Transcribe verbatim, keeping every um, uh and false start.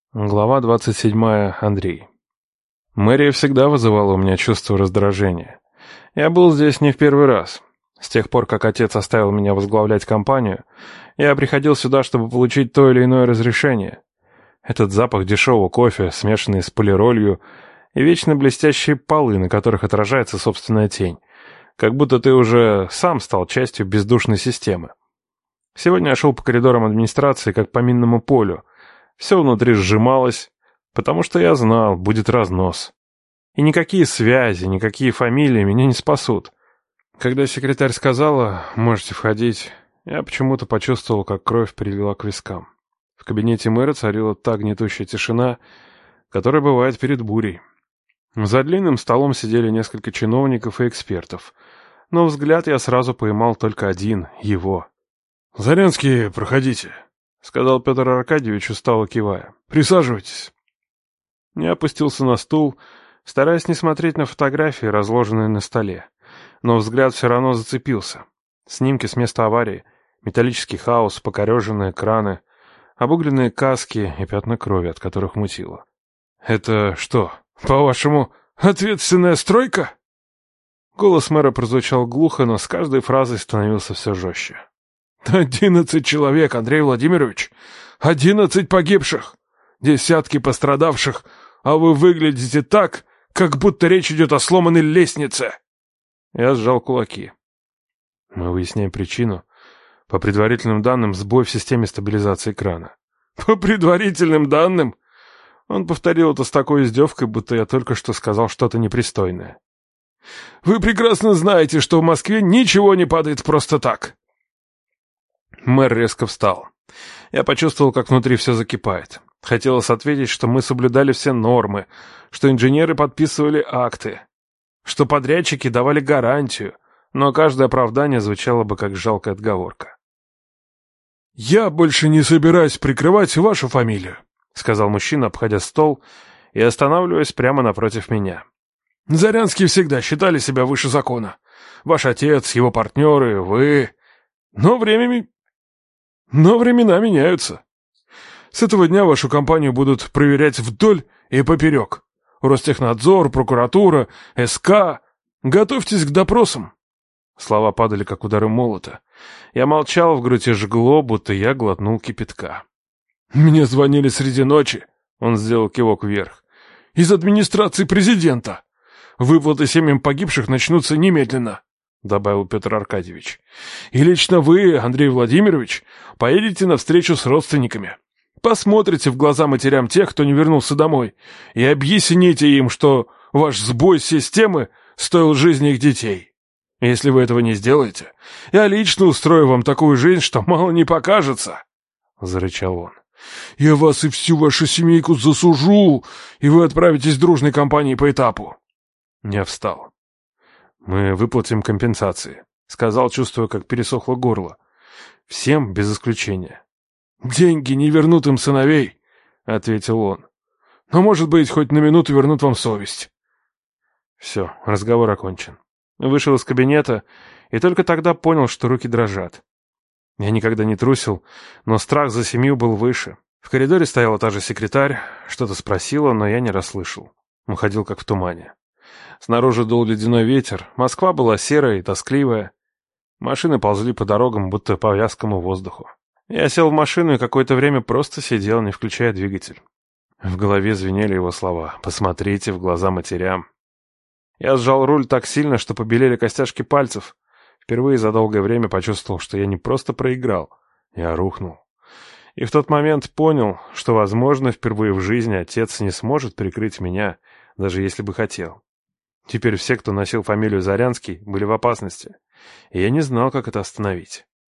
Глава двадцать седьмая. Андрей. Мэрия всегда вызывала у меня чувство раздражения. Я был здесь не в первый раз. С тех пор, как отец оставил меня возглавлять компанию, я приходил сюда, чтобы получить то или иное разрешение. Этот запах дешевого кофе, смешанный с полиролью, и вечно блестящие полы, на которых отражается собственная тень. Как будто ты уже сам стал частью бездушной системы. Сегодня я шел по коридорам администрации, как по минному полю. Все внутри сжималось, потому что я знал, будет разнос. И никакие связи, никакие фамилии меня не спасут. Когда секретарь сказала «можете входить», я почему-то почувствовал, как кровь прилила к вискам. В кабинете мэра царила та гнетущая тишина, которая бывает перед бурей. За длинным столом сидели несколько чиновников и экспертов, но взгляд я сразу поймал только один — его. «Зарянский, проходите», — сказал Петр Аркадьевич, устало кивая. «Присаживайтесь». Я опустился на стул, стараясь не смотреть на фотографии, разложенные на столе. Но взгляд все равно зацепился. Снимки с места аварии, металлический хаос, покореженные краны, обугленные каски и пятна крови, от которых мутило. «Это что, по-вашему, ответственная стройка?» Голос мэра прозвучал глухо, но с каждой фразой становился все жестче. «Одиннадцать человек, Андрей Владимирович! Одиннадцать погибших! Десятки пострадавших! А вы выглядите так, как будто речь идет о сломанной лестнице!» Я сжал кулаки. Мы выясняем причину. По предварительным данным, сбой в системе стабилизации крана. «По предварительным данным?» Он повторил это с такой издевкой, будто я только что сказал что-то непристойное. «Вы прекрасно знаете, что в Москве ничего не падает просто так!» Мэр резко встал. Я почувствовал, как внутри все закипает. Хотелось ответить, что мы соблюдали все нормы, что инженеры подписывали акты, что подрядчики давали гарантию, но каждое оправдание звучало бы как жалкая отговорка. «Я больше не собираюсь прикрывать вашу фамилию», — сказал мужчина, обходя стол и останавливаясь прямо напротив меня. «Зарянские всегда считали себя выше закона. Ваш отец, его партнеры, вы... Но время... Но времена меняются. С этого дня вашу компанию будут проверять вдоль и поперек. Ростехнадзор, прокуратура, СК. Готовьтесь к допросам». Слова падали, как удары молота. Я молчал, в груди жгло, будто я глотнул кипятка. «Мне звонили среди ночи», — он сделал кивок вверх, — «из администрации президента. Выплаты семьям погибших начнутся немедленно», — добавил Петр Аркадьевич. «И лично вы, Андрей Владимирович, поедете на встречу с родственниками. Посмотрите в глаза матерям тех, кто не вернулся домой, и объясните им, что ваш сбой системы стоил жизни их детей. Если вы этого не сделаете, я лично устрою вам такую жизнь, что мало не покажется», — зарычал он. «Я вас и всю вашу семейку засужу, и вы отправитесь дружной компанией по этапу». Я встал. «Мы выплатим компенсации», — сказал, чувствуя, как пересохло горло. «Всем без исключения». «Деньги не вернут им сыновей», — ответил он. «Но, может быть, хоть на минуту вернут вам совесть». Все, разговор окончен. Вышел из кабинета и только тогда понял, что руки дрожат. Я никогда не трусил, но страх за семью был выше. В коридоре стояла та же секретарь, что-то спросила, но я не расслышал. Уходил как в тумане. Снаружи дул ледяной ветер, Москва была серая и тоскливая. Машины ползли по дорогам, будто по вязкому воздуху. Я сел в машину и какое-то время просто сидел, не включая двигатель. В голове звенели его слова: «Посмотрите в глаза матерям». Я сжал руль так сильно, что побелели костяшки пальцев. Впервые за долгое время почувствовал, что я не просто проиграл, я рухнул. И в тот момент понял, что, возможно, впервые в жизни отец не сможет прикрыть меня, даже если бы хотел. Теперь все, кто носил фамилию Зарянский, были в опасности, и я не знал, как это остановить.